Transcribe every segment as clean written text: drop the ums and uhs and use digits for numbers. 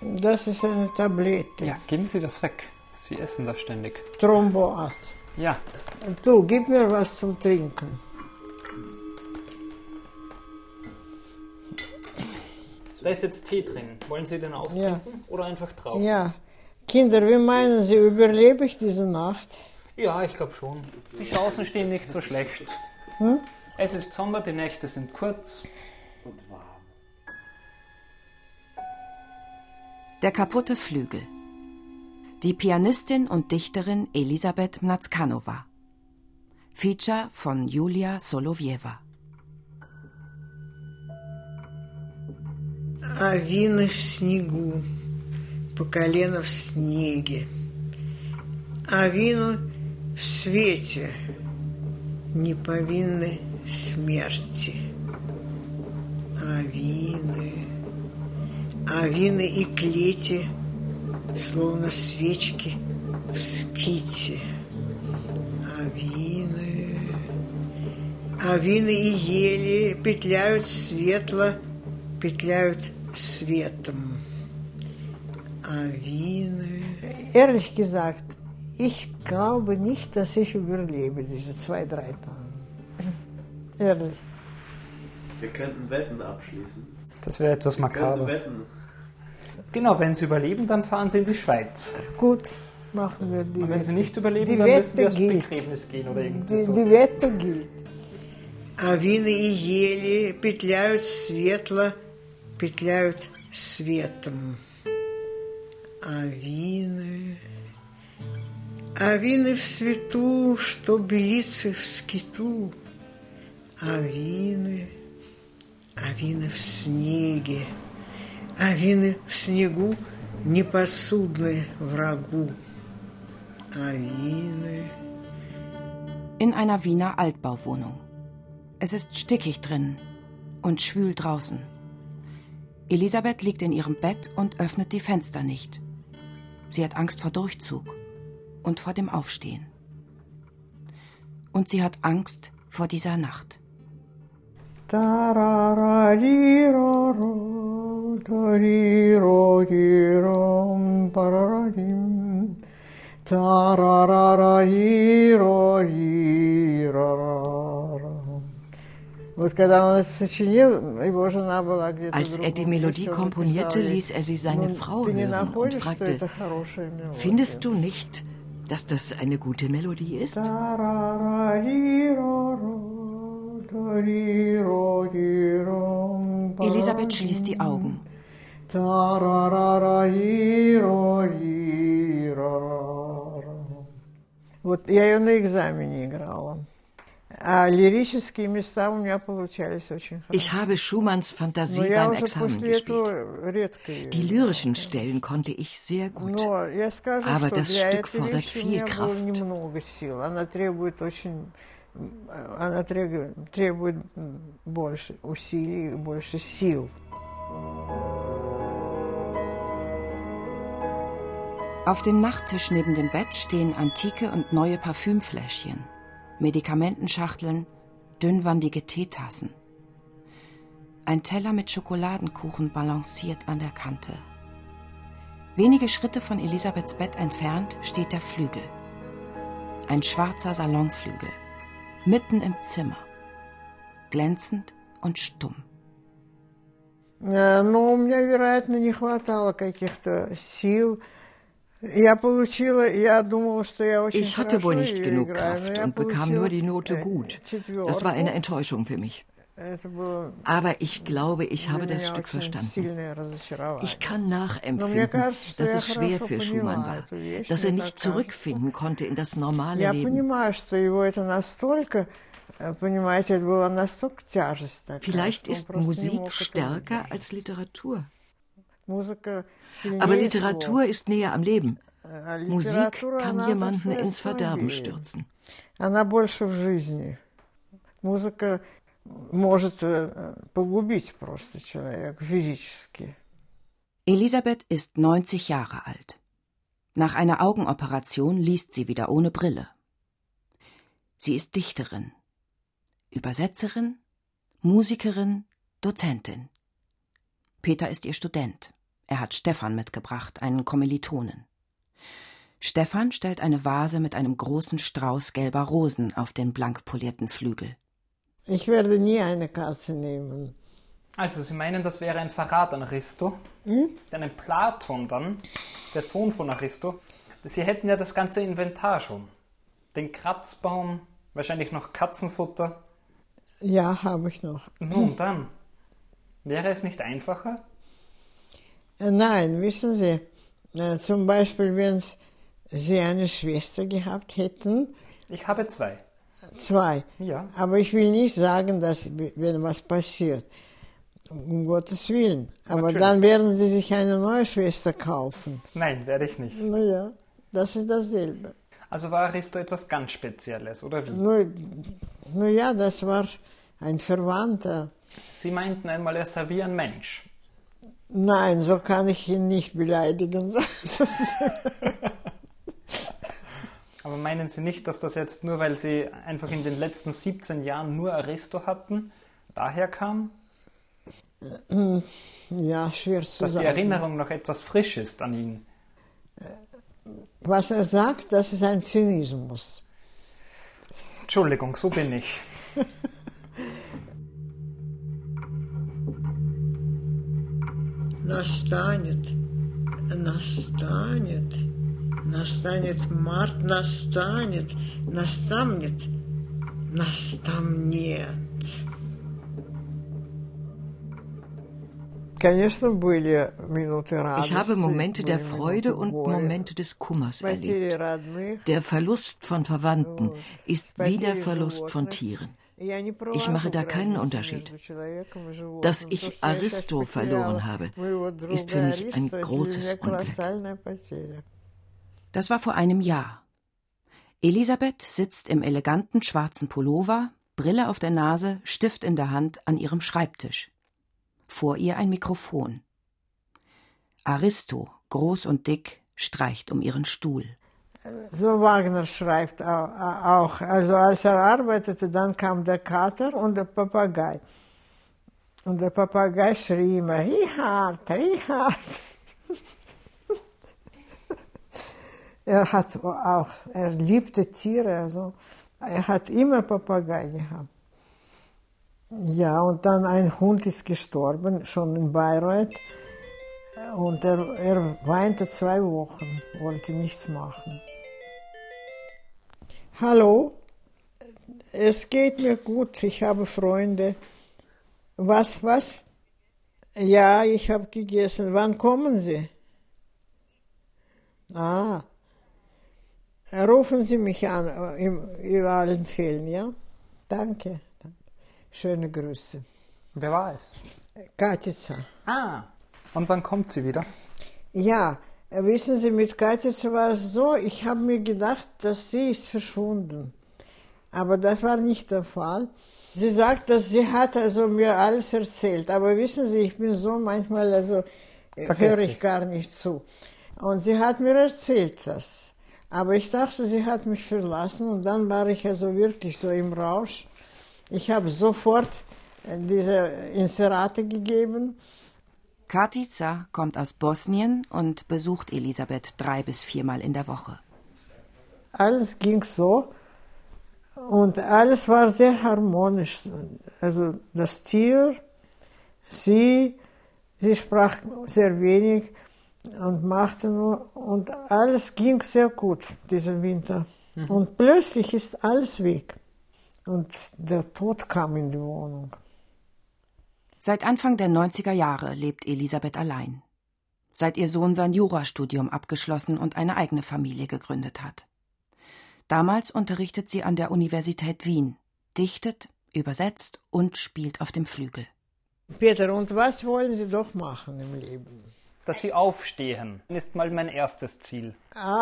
Das ist eine Tablette. Ja, geben Sie das weg. Sie essen das ständig. Thromboas. Ja. Du, gib mir was zum Trinken. Da ist jetzt Tee drin. Wollen Sie den austrinken oder einfach drauf? Ja. Kinder, wie meinen Sie, überlebe ich diese Nacht? Ja, ich glaube schon. Die Chancen stehen nicht so schlecht. Es ist Sommer, die Nächte sind kurz. Und warm. Der kaputte Flügel. Die Pianistin und Dichterin Elisabeth Mnatskanowa. Feature von Julia Solowieva. А вины в снегу, по колено в снеге. А вину в свете, не повинны смерти. А вины и клети, словно свечки в ските. А вины и ели петляют светло, петляют светом. А вины... Ehrlich gesagt, ich glaube nicht, dass ich überlebe diese 2-3 Tage. Ehrlich. Wir könnten Wetten abschließen. Das wäre etwas makaber. Genau, wenn Sie überleben, dann fahren Sie in die Schweiz. Gut, machen wir die Und wenn Wette. Sie nicht überleben, Die dann müssen Sie Wette aufs gilt. Begräbnis gehen oder irgendwas so. Die Wette gilt. А вины и ели петляют светло, петляют светом. А вины в свету, что белицы в скиту. А вины в снеге. А вины в снегу непосудны врагу. А вины... In einer Wiener Altbauwohnung. Es ist stickig drin und schwül draußen. Elisabeth liegt in ihrem Bett und öffnet die Fenster nicht. Sie hat Angst vor Durchzug und vor dem Aufstehen. Und sie hat Angst vor dieser Nacht. Als er die Melodie komponierte, ließ er sie seine Frau hören und fragte, findest du nicht, dass das eine gute Melodie ist? Elisabeth schließt die Augen. Вот я ее на экзамене играла. А лирические места у меня получались очень хорошо. Ich habe Schumanns Fantasie beim Examen gespielt. Die lyrischen Stellen konnte ich sehr gut. Aber das Stück fordert viel Kraft. Она требует больше усилий, больше сил. Auf dem Nachttisch neben dem Bett stehen antike und neue Parfümfläschchen, Medikamentenschachteln, dünnwandige Teetassen. Ein Teller mit Schokoladenkuchen balanciert an der Kante. Wenige Schritte von Elisabeths Bett entfernt steht der Flügel. Ein schwarzer Salonflügel, mitten im Zimmer, glänzend und stumm. Но у меня, вероятно, не хватало каких-то сил. Ich hatte wohl nicht genug Kraft und bekam nur die Note gut. Das war eine Enttäuschung für mich. Aber ich glaube, ich habe das Stück verstanden. Ich kann nachempfinden, dass es schwer für Schumann war, dass er nicht zurückfinden konnte in das normale Leben. Vielleicht ist Musik stärker als Literatur. Aber Literatur ist näher am Leben. Musik kann jemanden ins Verderben stürzen. Музыка может погубить просто человека физически. Elisabeth ist 90 Jahre alt. Nach einer Augenoperation liest sie wieder ohne Brille. Sie ist Dichterin, Übersetzerin, Musikerin, Dozentin. Peter ist ihr Student. Er hat Stefan mitgebracht, einen Kommilitonen. Stefan stellt eine Vase mit einem großen Strauß gelber Rosen auf den blank polierten Flügel. Ich werde nie eine Katze nehmen. Also, Sie meinen, das wäre ein Verrat an Aristo? Denn ein Platon dann, der Sohn von Aristo, Sie hätten ja das ganze Inventar schon. Den Kratzbaum, wahrscheinlich noch Katzenfutter. Ja, habe ich noch. Nun dann, wäre es nicht einfacher? Nein, wissen Sie, zum Beispiel, wenn Sie eine Schwester gehabt hätten. Ich habe 2. 2. Ja. Aber ich will nicht sagen, dass, wenn was passiert, um Gottes Willen. Aber Natürlich. dann werden Sie sich eine neue Schwester kaufen. Nein, werde ich nicht. Naja, das ist dasselbe. Also war Aristo etwas ganz Spezielles, oder wie? Nur ja, das war ein Verwandter. Sie meinten einmal, er sei wie ein Mensch. Nein, so kann ich ihn nicht beleidigen. Aber meinen Sie nicht, dass das jetzt nur, weil Sie einfach in den letzten 17 Jahren nur Aristo hatten, daher kam? Ja, schwer zu sagen. Dass die Erinnerung noch etwas frisch ist an ihn. Was er sagt, das ist ein Zynismus. Entschuldigung, so bin ich. Настанет март, настанет, настанет. Ich habe Momente der Freude und Momente des Kummers erlebt. Der Verlust von Verwandten ist wie der Verlust von Tieren. Ich mache da keinen Unterschied. Dass ich Aristo verloren habe, ist für mich ein großes Unglück. Das war vor einem Jahr. Elisabeth sitzt im eleganten schwarzen Pullover, Brille auf der Nase, Stift in der Hand an ihrem Schreibtisch. Vor ihr ein Mikrofon. Aristo, groß und dick, streicht um ihren Stuhl. So Wagner schreibt auch. Also als er arbeitete, dann kam der Kater und der Papagei. Und der Papagei schrie immer, Richard, Richard. Er liebte Tiere, also er hat immer Papagei gehabt. Ja, und dann ein Hund ist gestorben, schon in Bayreuth. Und er weinte 2 Wochen, wollte nichts machen. Hallo, es geht mir gut, ich habe Freunde. Was? Ja, ich habe gegessen. Wann kommen Sie? Rufen Sie mich an, in allen Fällen, ja? Danke. Schöne Grüße. Wer war es? Katica. Und wann kommt sie wieder? Ja, wissen Sie, mit Katica war es so, ich habe mir gedacht, dass sie ist verschwunden. Aber das war nicht der Fall. Sie sagt, dass sie hat also mir alles erzählt. Aber wissen Sie, ich bin so manchmal, höre ich gar nicht zu. Und sie hat mir erzählt das. Aber ich dachte, sie hat mich verlassen und dann war ich also wirklich so im Rausch. Ich habe sofort diese Inserate gegeben. Katica kommt aus Bosnien und besucht Elisabeth 3 bis 4 Mal in der Woche. Alles ging so und alles war sehr harmonisch. Also das Tier, sie sprach sehr wenig und machte nur, und alles ging sehr gut diesen Winter. Und plötzlich ist alles weg und der Tod kam in die Wohnung. Seit Anfang der 90er Jahre lebt Elisabeth allein. Seit ihr Sohn sein Jurastudium abgeschlossen und eine eigene Familie gegründet hat. Damals unterrichtet sie an der Universität Wien, dichtet, übersetzt und spielt auf dem Flügel. Peter, und was wollen Sie doch machen im Leben? Dass Sie aufstehen, ist mal mein erstes Ziel.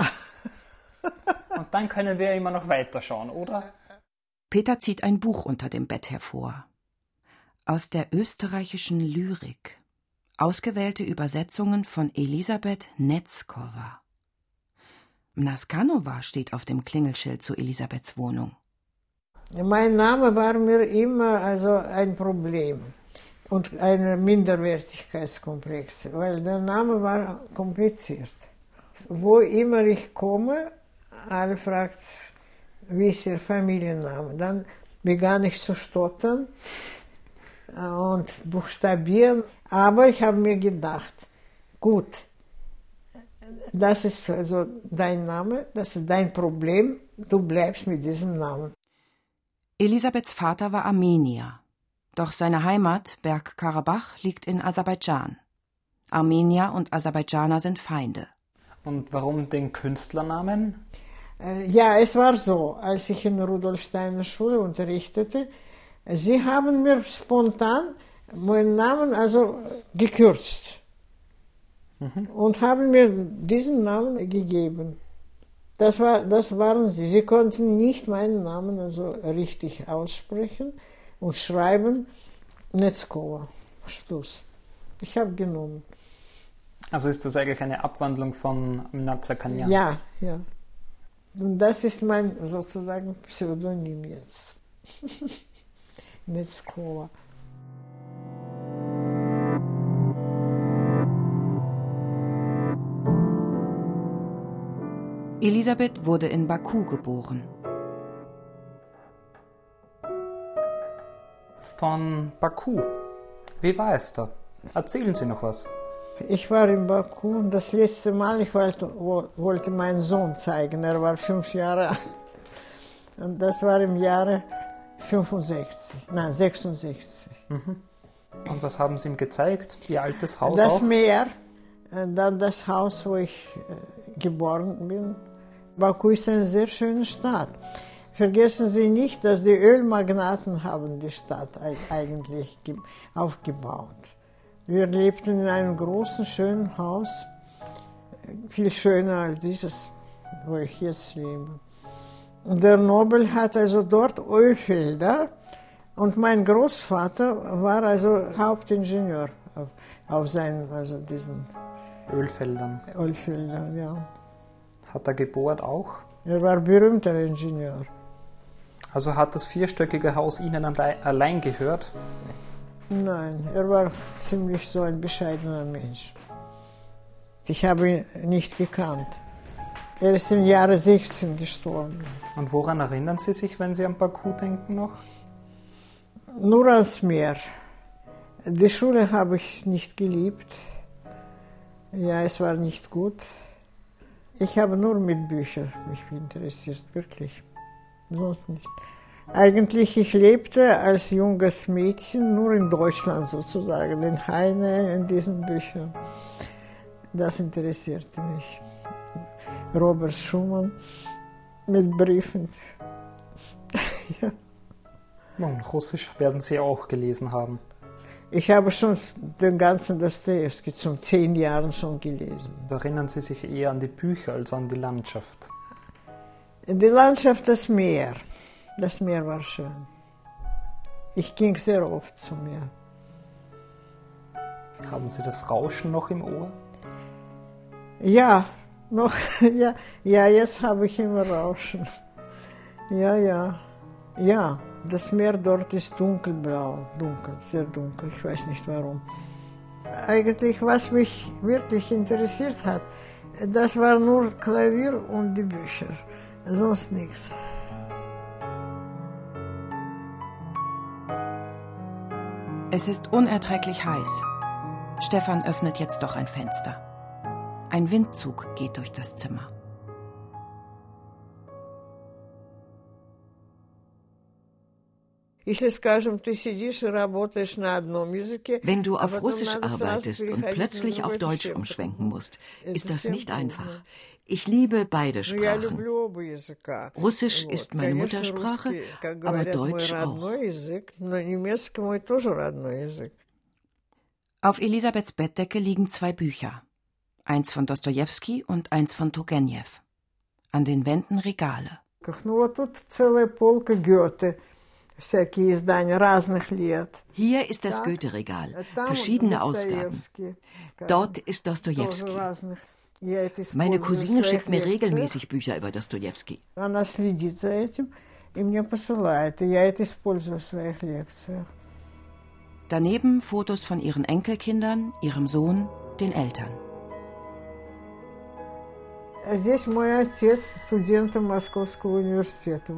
Und dann können wir immer noch weiterschauen, oder? Peter zieht ein Buch unter dem Bett hervor. Aus der österreichischen Lyrik. Ausgewählte Übersetzungen von Elisabeth Netzkova. Mnaskanova steht auf dem Klingelschild zu Elisabeths Wohnung. Mein Name war mir immer ein Problem. und einen Minderwertigkeitskomplex, weil der Name war kompliziert. Wo immer ich komme, alle fragt, wie ist Ihr Familienname? Dann begann ich zu stottern und buchstabieren. Aber ich habe mir gedacht, gut, das ist also dein Name, das ist dein Problem, du bleibst mit diesem Namen. Elisabeths Vater war Armenier. Doch seine Heimat, Bergkarabach, liegt in Aserbaidschan. Armenier und Aserbaidschaner sind Feinde. Und warum den Künstlernamen? Ja, es war so, als ich in Rudolf Steiner Schule unterrichtete, sie haben mir spontan meinen Namen also gekürzt und haben mir diesen Namen gegeben. Das waren sie. Sie konnten nicht meinen Namen also richtig aussprechen und schreiben. Netzkova. Schluss. Ich habe genommen. Also ist das eigentlich eine Abwandlung von Mnatsakanyan? Ja, ja. Und das ist mein sozusagen Pseudonym jetzt. Netzkova. Elisabeth wurde in Baku geboren. Von Baku. Wie war es da? Erzählen Sie noch was. Ich war in Baku und das letzte Mal, ich wollte meinen Sohn zeigen. Er war 5 Jahre alt. Und das war im Jahre 66. Und was haben Sie ihm gezeigt? Ihr altes Haus das auch? Meer, dann das Haus, wo ich geboren bin. Baku ist eine sehr schöne Stadt. Vergessen Sie nicht, dass die Ölmagnaten haben die Stadt eigentlich aufgebaut. Wir lebten in einem großen, schönen Haus, viel schöner als dieses, wo ich jetzt lebe. Und der Nobel hat also dort Ölfelder und mein Großvater war also Hauptingenieur auf seinen, also diesen Ölfeldern. Ölfeldern, ja. Hat er gebohrt auch? Er war berühmter Ingenieur. Also hat das 4-stöckige Haus Ihnen allein gehört? Nein, er war ziemlich so ein bescheidener Mensch. Ich habe ihn nicht gekannt. Er ist im Jahre 16 gestorben. Und woran erinnern Sie sich, wenn Sie an Baku denken noch? Nur ans Meer. Die Schule habe ich nicht geliebt. Ja, es war nicht gut. Ich habe nur mit Büchern mich interessiert, wirklich. Sonst nicht. Eigentlich, ich lebte als junges Mädchen nur in Deutschland sozusagen, in Heine, in diesen Büchern. Das interessierte mich. Robert Schumann mit Briefen. Ja. Und Russisch werden Sie auch gelesen haben. Ich habe schon den ganzen Dostojewski zum 10 Jahren schon gelesen. Erinnern Sie sich eher an die Bücher als an die Landschaft? Die Landschaft, das Meer. Das Meer war schön. Ich ging sehr oft zum Meer. Haben Sie das Rauschen noch im Ohr? Ja, noch, ja, jetzt habe ich immer Rauschen. Ja, das Meer dort ist dunkelblau, sehr dunkel, ich weiß nicht warum. Eigentlich, was mich wirklich interessiert hat, das war nur Klavier und die Bücher, sonst nichts. Es ist unerträglich heiß. Stefan öffnet jetzt doch ein Fenster. Ein Windzug geht durch das Zimmer. Wenn du auf Russisch arbeitest und plötzlich auf Deutsch umschwenken musst, ist das nicht einfach. Ich liebe beide Sprachen. Russisch ist meine Muttersprache, aber Deutsch auch. Auf Elisabeths Bettdecke liegen 2 Bücher. Eins von Dostojewski und eins von Turgenew. An den Wänden Regale. Hier ist das Goethe-Regal, verschiedene Ausgaben. Dort ist Dostojewski. Meine Cousine schickt mir regelmäßig Bücher über Dostojewski. Daneben Fotos von ihren Enkelkindern, ihrem Sohn, den Eltern. Здесь мой отец, студент Московского университета.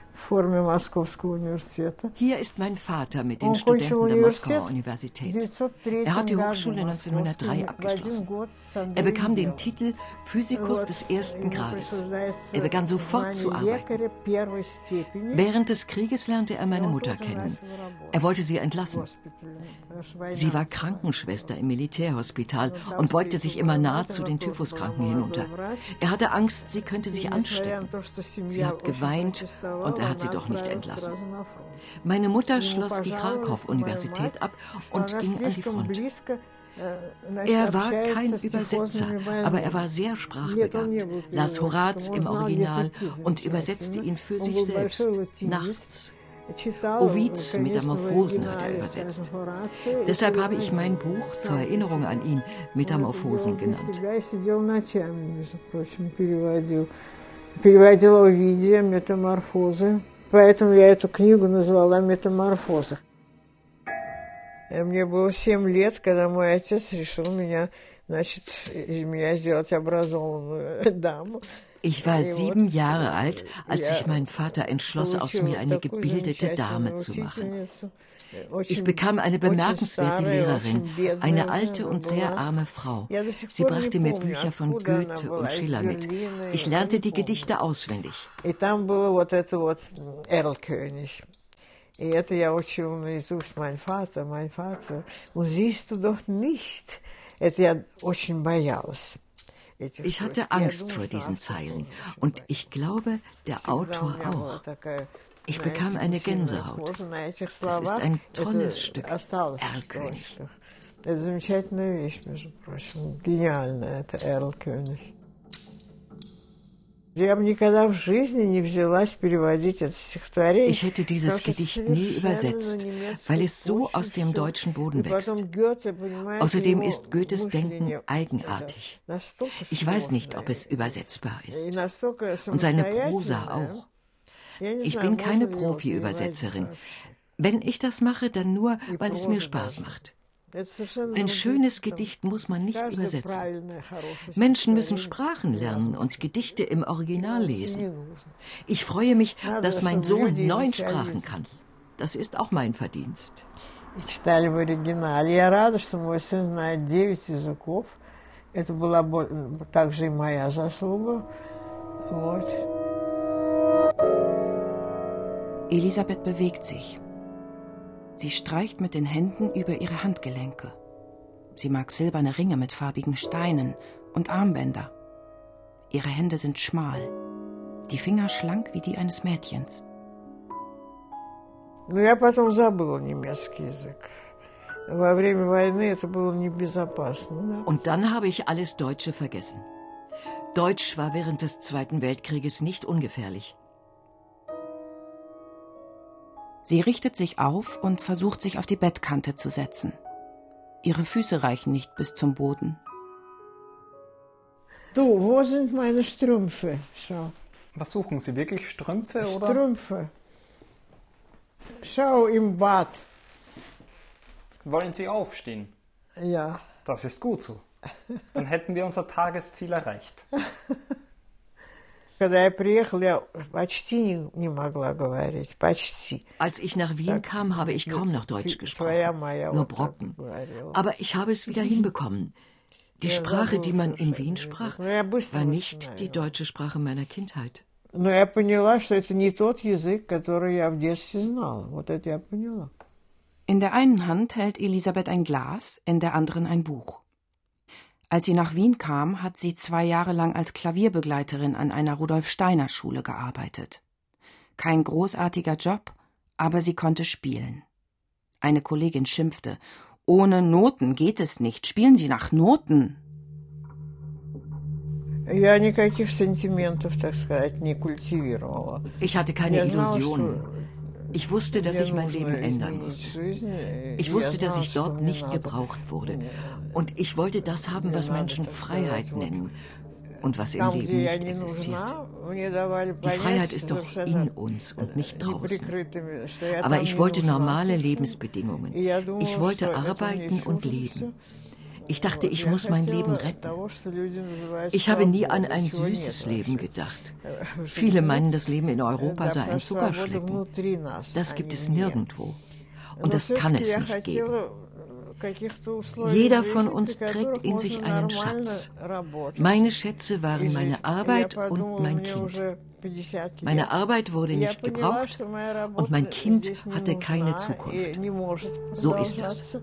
Hier ist mein Vater mit den Studenten der Moskauer Universität. Er hat die Hochschule 1903 abgeschlossen. Er bekam den Titel Physikus des ersten Grades. Er begann sofort zu arbeiten. Während des Krieges lernte er meine Mutter kennen. Er wollte sie entlassen. Sie war Krankenschwester im Militärhospital und beugte sich immer nah zu den Typhuskranken hinunter. Er hatte Angst, sie könnte sich anstecken. Sie hat geweint und er hat sie doch nicht entlassen. Meine Mutter schloss die Kharkov-Universität ab und ging an die Front. Er war kein Übersetzer, aber er war sehr sprachbegabt, las Horaz im Original und übersetzte ihn für sich selbst, nachts. Ovids Metamorphosen hat er übersetzt. Deshalb habe ich mein Buch zur Erinnerung an ihn Metamorphosen genannt. Переводила Овидия «Метаморфозы». Поэтому я эту книгу назвала «Метаморфозы». Мне было 7 лет, когда мой отец решил меня, из меня сделать образованную даму. Ich war 7 Jahre alt, als sich mein Vater entschloss, aus mir eine gebildete Dame zu machen. Ich bekam eine bemerkenswerte Lehrerin, eine alte und sehr arme Frau. Sie brachte mir Bücher von Goethe und Schiller mit. Ich lernte die Gedichte auswendig. И это я учила наизусть mein Vater. Und siehst du doch nicht. Это я очень боялась. Ich hatte Angst vor diesen Zeilen und ich glaube, der Autor auch. Ich bekam eine Gänsehaut. Das ist ein tolles Stück, Erlkönig. Это замечательная вещь, между прочим. Гениальная, это Erlkönig. Ich hätte dieses Gedicht nie übersetzt, weil es so aus dem deutschen Boden wächst. Außerdem ist Goethes Denken eigenartig. Ich weiß nicht, ob es übersetzbar ist. Und seine Prosa auch. Ich bin keine Profi-Übersetzerin. Wenn ich das mache, dann nur, weil es mir Spaß macht. Ein schönes Gedicht muss man nicht übersetzen. Menschen müssen Sprachen lernen und Gedichte im Original lesen. Ich freue mich, dass mein Sohn 9 Sprachen kann. Das ist auch mein Verdienst. Elisabeth bewegt sich. Sie streicht mit den Händen über ihre Handgelenke. Sie mag silberne Ringe mit farbigen Steinen und Armbänder. Ihre Hände sind schmal, die Finger schlank wie die eines Mädchens. Я потом забыла немецкий язык. Во время войны это было небезопасно. Und dann habe ich alles Deutsche vergessen. Deutsch war während des Zweiten Weltkrieges nicht ungefährlich. Sie richtet sich auf und versucht, sich auf die Bettkante zu setzen. Ihre Füße reichen nicht bis zum Boden. Du, wo sind meine Strümpfe? Schau. Was suchen Sie, wirklich Strümpfe oder? Strümpfe. Schau, im Bad. Wollen Sie aufstehen? Ja. Das ist gut so. Dann hätten wir unser Tagesziel erreicht. Als ich nach Wien kam, habe ich kaum noch Deutsch gesprochen, nur Brocken. Aber ich habe es wieder hinbekommen. Die Sprache, die man in Wien sprach, war nicht die deutsche Sprache meiner Kindheit. In der einen Hand hält Elisabeth ein Glas, in der anderen ein Buch. Als sie nach Wien kam, hat sie 2 Jahre lang als Klavierbegleiterin an einer Rudolf-Steiner-Schule gearbeitet. Kein großartiger Job, aber sie konnte spielen. Eine Kollegin schimpfte: Ohne Noten geht es nicht, spielen Sie nach Noten. Ich hatte keine Illusionen. Ich wusste, dass ich mein Leben ändern musste. Ich wusste, dass ich dort nicht gebraucht wurde. Und ich wollte das haben, was Menschen Freiheit nennen. und was im Leben nicht existiert. Die Freiheit ist doch in uns und nicht draußen. Aber ich wollte normale Lebensbedingungen. Ich wollte arbeiten und leben. Ich dachte, ich muss mein Leben retten. Ich habe nie an ein süßes Leben gedacht. Viele meinen, das Leben in Europa sei ein Zuckerschlecken. Das gibt es nirgendwo. Und das kann es nicht geben. Jeder von uns trägt in sich einen Schatz. Meine Schätze waren meine Arbeit und mein Kind. Meine Arbeit wurde nicht gebraucht und mein Kind hatte keine Zukunft. So ist das.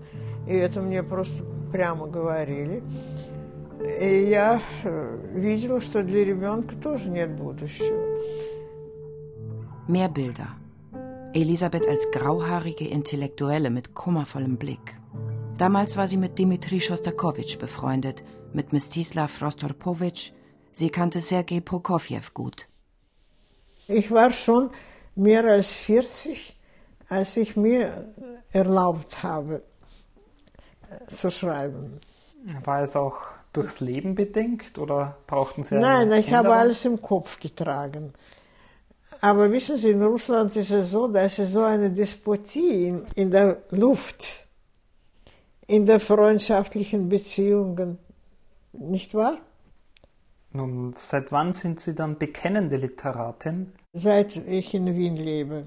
Mehr Bilder. Elisabeth als grauhaarige Intellektuelle mit kummervollem Blick. Damals war sie mit Dmitri Schostakowitsch befreundet, mit Mstislav Rostorpowitsch. Sie kannte Sergei Prokofjew gut. Ich war schon mehr als 40, als ich mir erlaubt habe, zu schreiben. War es auch durchs Leben bedingt oder brauchten Sie Nein, ich habe alles im Kopf getragen. Aber wissen Sie, in Russland ist es so, dass es so eine Despotie in der Luft, in den freundschaftlichen Beziehungen, nicht wahr? Nun, seit wann sind Sie dann bekennende Literatin? Seit ich in Wien lebe.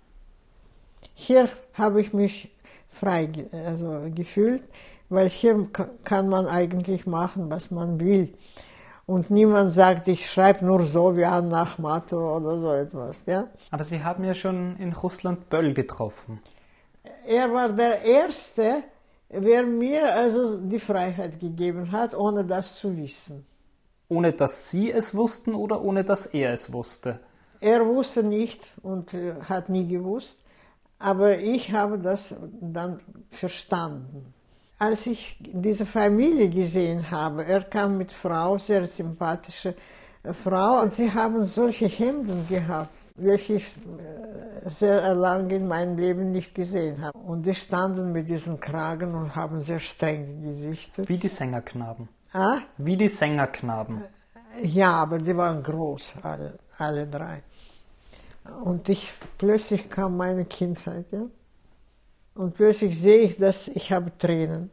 Hier habe ich mich frei gefühlt, weil hier kann man eigentlich machen, was man will. Und niemand sagt, ich schreibe nur so wie Anna Akhmatova oder so etwas. Ja? Aber Sie haben ja schon in Russland Böll getroffen. Er war der Erste, wer mir also die Freiheit gegeben hat, ohne das zu wissen. Ohne dass Sie es wussten oder ohne dass er es wusste? Er wusste nicht und hat nie gewusst, aber ich habe das dann verstanden. Als ich diese Familie gesehen habe, er kam mit Frau, sehr sympathische Frau, und sie haben solche Hemden gehabt, welche ich sehr lange in meinem Leben nicht gesehen habe. Und die standen mit diesen Kragen und haben sehr strenge Gesichter. Wie die Sängerknaben. Ah? Wie die Sängerknaben. Ja, aber die waren groß, alle drei. Und plötzlich kam meine Kindheit, ja. Und plötzlich sehe ich, dass ich habe Tränen.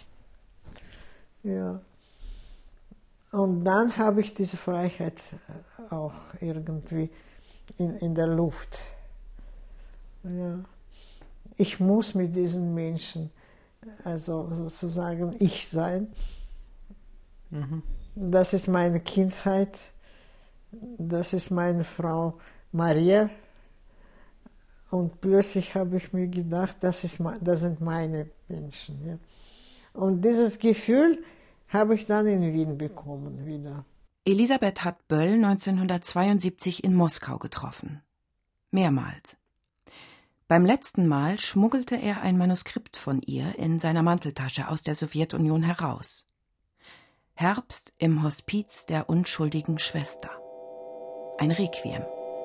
Ja. Und dann habe ich diese Freiheit auch irgendwie in der Luft. Ja. Ich muss mit diesen Menschen, also sozusagen ich sein. Mhm. Das ist meine Kindheit. Das ist meine Frau Maria. Und plötzlich habe ich mir gedacht, das sind meine Menschen. Ja. Und dieses Gefühl habe ich dann in Wien bekommen wieder. Elisabeth hat Böll 1972 in Moskau getroffen. Mehrmals. Beim letzten Mal schmuggelte er ein Manuskript von ihr in seiner Manteltasche aus der Sowjetunion heraus. Herbst im Hospiz der unschuldigen Schwester. Ein Requiem.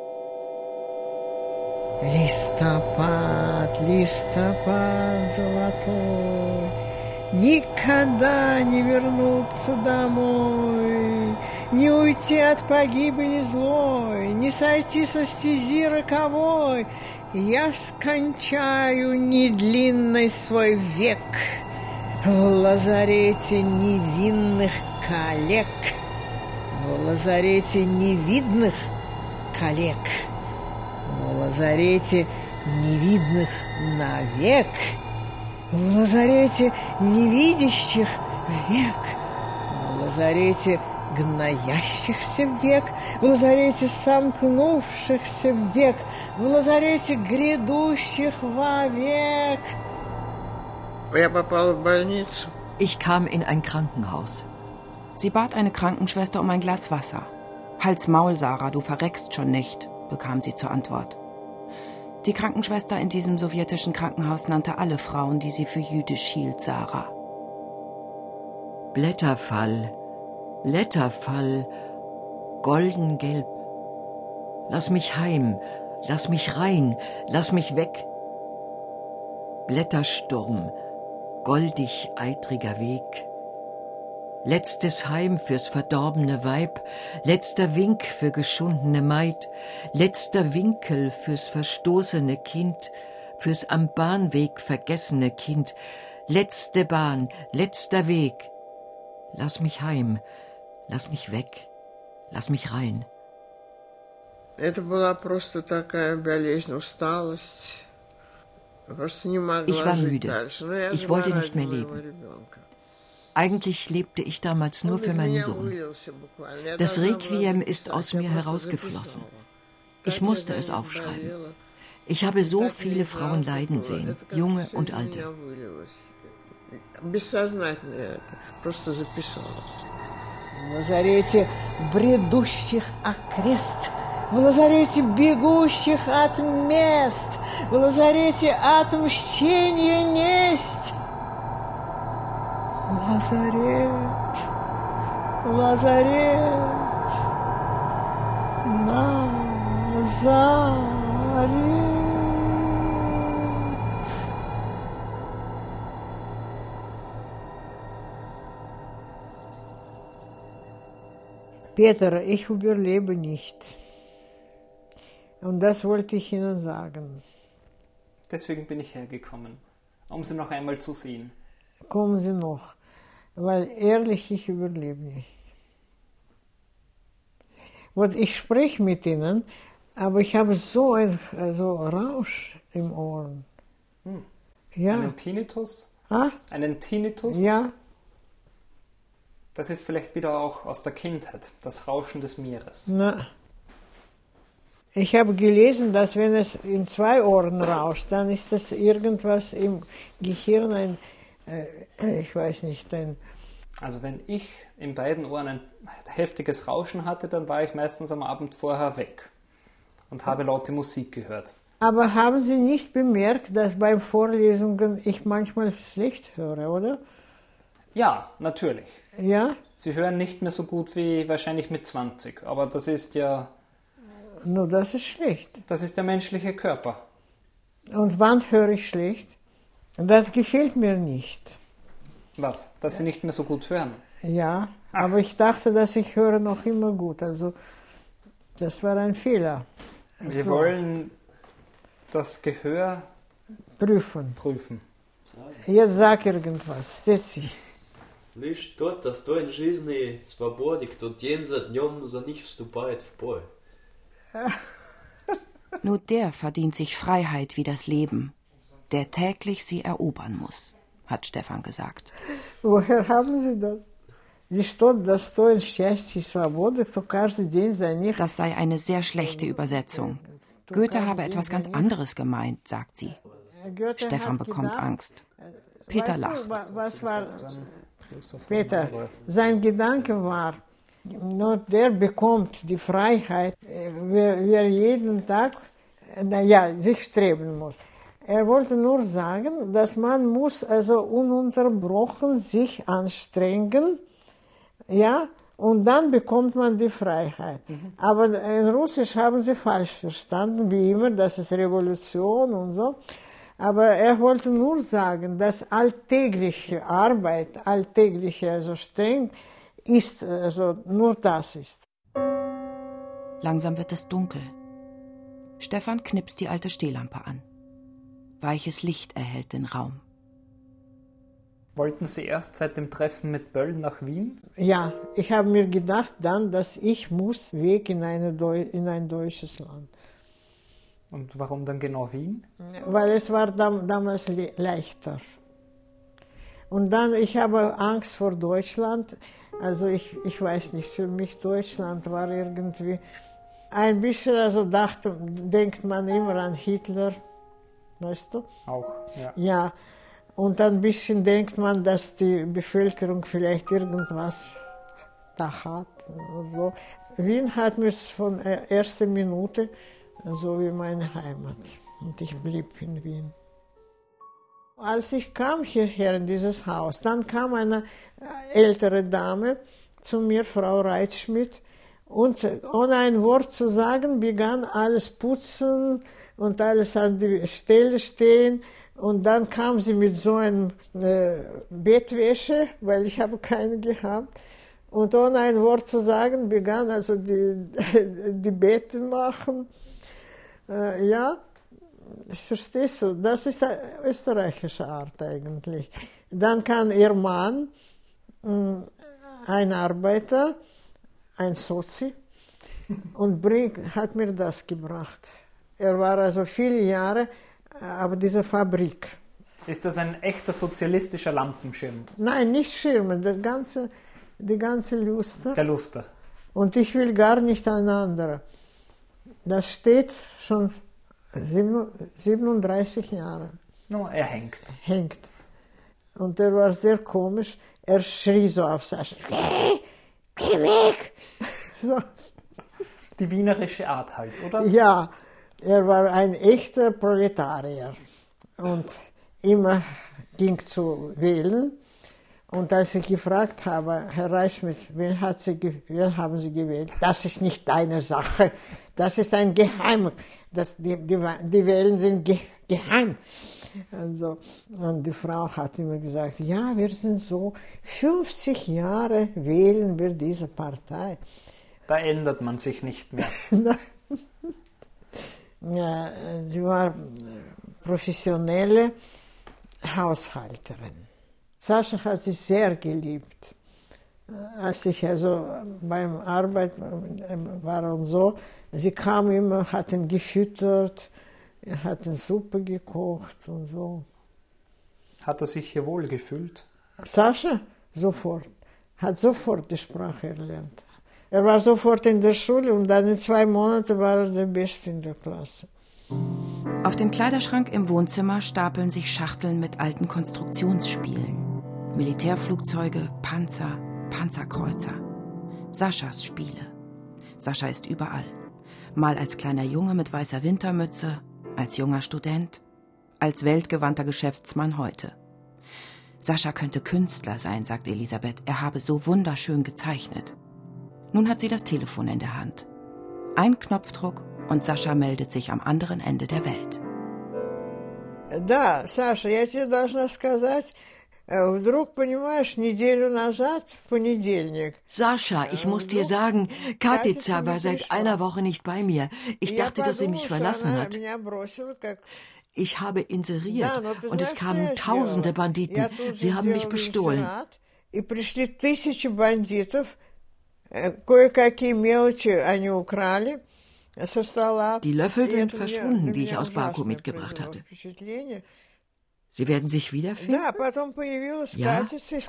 Листопад, листопад золотой, никогда не вернуться домой, не уйти от погибели злой, не сойти со стези роковой. Я скончаю недлинный свой век в лазарете невинных коллег, в лазарете невидных коллег. В лазарете невидных навек, в лазарете невидящих век, в лазарете гноящихся век, в лазарете сомкнувшихся век, в лазарете грядущих вовек. Я попала в больницу. Ich kam in ein Krankenhaus. Sie bat eine Krankenschwester um ein Glas Wasser. Halt's Maul, Sarah, du verreckst schon nicht, bekam sie zur Antwort. Die Krankenschwester in diesem sowjetischen Krankenhaus nannte alle Frauen, die sie für jüdisch hielt, Sarah. Blätterfall, Blätterfall, goldengelb. Lass mich heim, lass mich rein, lass mich weg. Blättersturm, goldig eitriger Weg. Letztes Heim fürs verdorbene Weib, letzter Wink für geschundene Maid, letzter Winkel fürs verstoßene Kind, fürs am Bahnweg vergessene Kind, letzte Bahn, letzter Weg. Lass mich heim, lass mich weg, lass mich rein. Это была просто такая болезнь, усталость. Ich war müde. Ich wollte nicht mehr leben. Eigentlich lebte ich damals nur für meinen Sohn. Das Requiem ist aus mir herausgeflossen. Ich musste es aufschreiben. Ich habe so viele Frauen leiden sehen, junge und alte. В лазарете бредущих окрест, в лазарете бегущих от мест, в лазарете отмщения несть. Лазарет, лазарет, Назарет. Peter, ich überlebe nicht. Und das wollte ich Ihnen sagen. Deswegen bin ich hergekommen, um Sie noch einmal zu sehen. Kommen Sie noch, weil ehrlich, ich überlebe nicht. Und ich spreche mit Ihnen, aber ich habe so einen Rausch im Ohren. Ja. Einen Tinnitus? Ah? Einen Tinnitus? Ja. Das ist vielleicht wieder auch aus der Kindheit, das Rauschen des Meeres. Na. Ich habe gelesen, dass wenn es in 2 Ohren rauscht, dann ist das irgendwas im Gehirn, ich weiß nicht, Also wenn ich in beiden Ohren ein heftiges Rauschen hatte, dann war ich meistens am Abend vorher weg und habe laute Musik gehört. Aber haben Sie nicht bemerkt, dass beim Vorlesungen ich manchmal schlecht höre, oder? Ja, natürlich. Ja? Sie hören nicht mehr so gut wie wahrscheinlich mit 20, aber das ist ja... Nur das ist schlecht. Das ist der menschliche Körper. Und wann höre ich schlecht? Das gefällt mir nicht. Was? Dass Sie nicht mehr so gut hören? Ja, aber ich dachte, dass ich höre noch immer gut. Also das war ein Fehler. Wir wollen das Gehör prüfen. Jetzt sag irgendwas. Setz dich. Лишь тот достоин жизни, свободы, кто день за днем за них вступает в бой. Nur der verdient sich Freiheit wie das Leben, der täglich sie erobern muss, hat Stefan gesagt. Woher haben Sie das? Das sei eine sehr schlechte Übersetzung. Goethe habe etwas ganz anderes gemeint, sagt sie. Stefan bekommt Angst. Peter lacht. Was war Peter? Sein Gedanke war, nur der bekommt die Freiheit, wer jeden Tag sich streben muss. Er wollte nur sagen, dass man muss also ununterbrochen sich anstrengen, ja, und dann bekommt man die Freiheit. Aber in Russisch haben sie falsch verstanden, wie immer, das ist Revolution und so. Aber er wollte nur sagen, dass alltägliche Arbeit, alltägliche streng ist, nur das ist. Langsam wird es dunkel. Stefan knipst die alte Stehlampe an. Weiches Licht erhellt den Raum. Wollten Sie erst seit dem Treffen mit Böll nach Wien? Ja, ich habe mir gedacht dann, dass ich muss weg in ein deutsches Land. Und warum dann genau Wien? Weil es war damals leichter. Und dann, ich habe Angst vor Deutschland. Also ich weiß nicht, für mich Deutschland war irgendwie ein bisschen, denkt man immer an Hitler, weißt du? Auch, ja. Ja, und ein bisschen denkt man, dass die Bevölkerung vielleicht irgendwas da hat. Und so. Wien hat mir von der ersten Minute so wie meine Heimat. Und ich blieb in Wien. Als ich kam hierher in dieses Haus, dann kam eine ältere Dame zu mir, Frau Reitschmidt, Und ohne ein Wort zu sagen, begann alles putzen und alles an die Stelle stehen. Und dann kam sie mit so einem Bettwäsche, weil ich habe keine gehabt. Und ohne ein Wort zu sagen, begann also die Betten machen. Ja, verstehst du, das ist eine österreichische Art eigentlich. Dann kam ihr Mann, ein Arbeiter, ein Sozi, und hat mir das gebracht. Er war also viele Jahre auf dieser Fabrik. Ist das ein echter sozialistischer Lampenschirm? Nein, nicht Schirme, die ganze Luster. Der Luster. Und ich will gar nicht ein anderer. Das steht schon 37 Jahre. No, er hängt. Hängt. Und er war sehr komisch. Er schrie so auf Sascha. Geh weg! So. Die wienerische Art halt, oder? Ja, er war ein echter Proletarier. Und immer ging zu wählen. Und als ich gefragt habe, Herr Reichschmidt, wen haben Sie gewählt? Das ist nicht deine Sache. Das ist ein Geheim. Die Wählen sind geheim. Also, und die Frau hat immer gesagt, ja, wir sind so 50 Jahre wählen wir diese Partei. Da ändert man sich nicht mehr. Ja, sie war professionelle Haushalterin. Sascha hat sie sehr geliebt. Als ich also beim Arbeiten war und so, sie kam immer, hat ihn gefüttert, hat eine Suppe gekocht und so. Hat er sich hier wohl gefühlt? Sascha? Sofort. Hat sofort die Sprache erlernt. Er war sofort in der Schule und dann in 2 Monaten war er der Beste in der Klasse. Auf dem Kleiderschrank im Wohnzimmer stapeln sich Schachteln mit alten Konstruktionsspielen. Militärflugzeuge, Panzer, Panzerkreuzer. Saschas Spiele. Sascha ist überall. Mal als kleiner Junge mit weißer Wintermütze, als junger Student, als weltgewandter Geschäftsmann heute. Sascha könnte Künstler sein, sagt Elisabeth. Er habe so wunderschön gezeichnet. Nun hat sie das Telefon in der Hand. Ein Knopfdruck und Sascha meldet sich am anderen Ende der Welt. Да, Саша, я тебе должна сказать, вдруг, понимаешь, неделю назад, в понедельник. Sascha, ich muss dir sagen, Katica war seit einer Woche nicht bei mir. Ich dachte, dass sie mich verlassen hat. Ich habe inseriert und es kamen tausende Banditen. Sie haben mich bestohlen. И пришли 1000 бандитов, кое-какие мелочи они украли. Die Löffel sind verschwunden, die ich aus Baku mitgebracht hatte. Sie werden sich wiederfinden? Ja.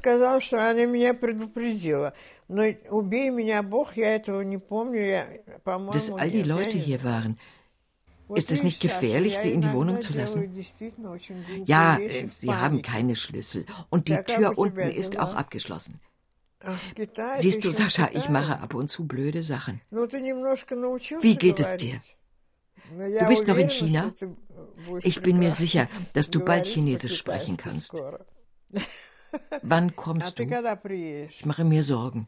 Dass all die Leute hier waren. Ist es nicht gefährlich, sie in die Wohnung zu lassen? Ja, sie haben keine Schlüssel. Und die Tür unten ist auch abgeschlossen. Siehst du, Sascha, ich mache ab und zu blöde Sachen. Wie geht es dir? Du bist noch in China? Ich bin mir sicher, dass du bald Chinesisch sprechen kannst. Wann kommst du? Ich mache mir Sorgen.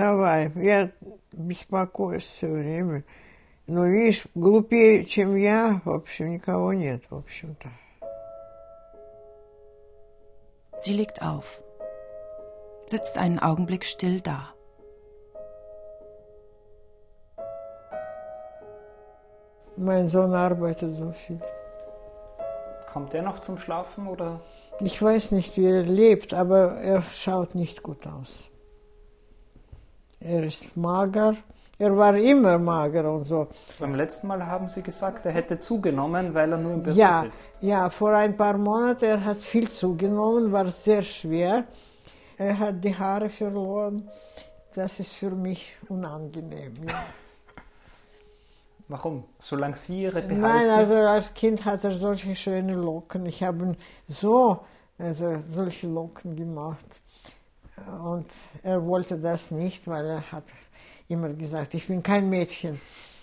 Sie legt auf, sitzt einen Augenblick still da. Mein Sohn arbeitet so viel. Kommt er noch zum Schlafen, oder? Ich weiß nicht, wie er lebt, aber er schaut nicht gut aus. Er ist mager. Er war immer mager und so. Beim letzten Mal haben Sie gesagt, er hätte zugenommen, weil er nur im Büro sitzt. Ja, vor ein paar Monaten, er hat viel zugenommen, war sehr schwer. Er hat die Haare verloren. Das ist für mich unangenehm. Ja. Warum? Solange Sie Ihre behalten? Nein, also als Kind hat er solche schöne Locken. Ich habe solche Locken gemacht. Und er wollte das nicht, weil er hat immer gesagt, ich bin kein Mädchen.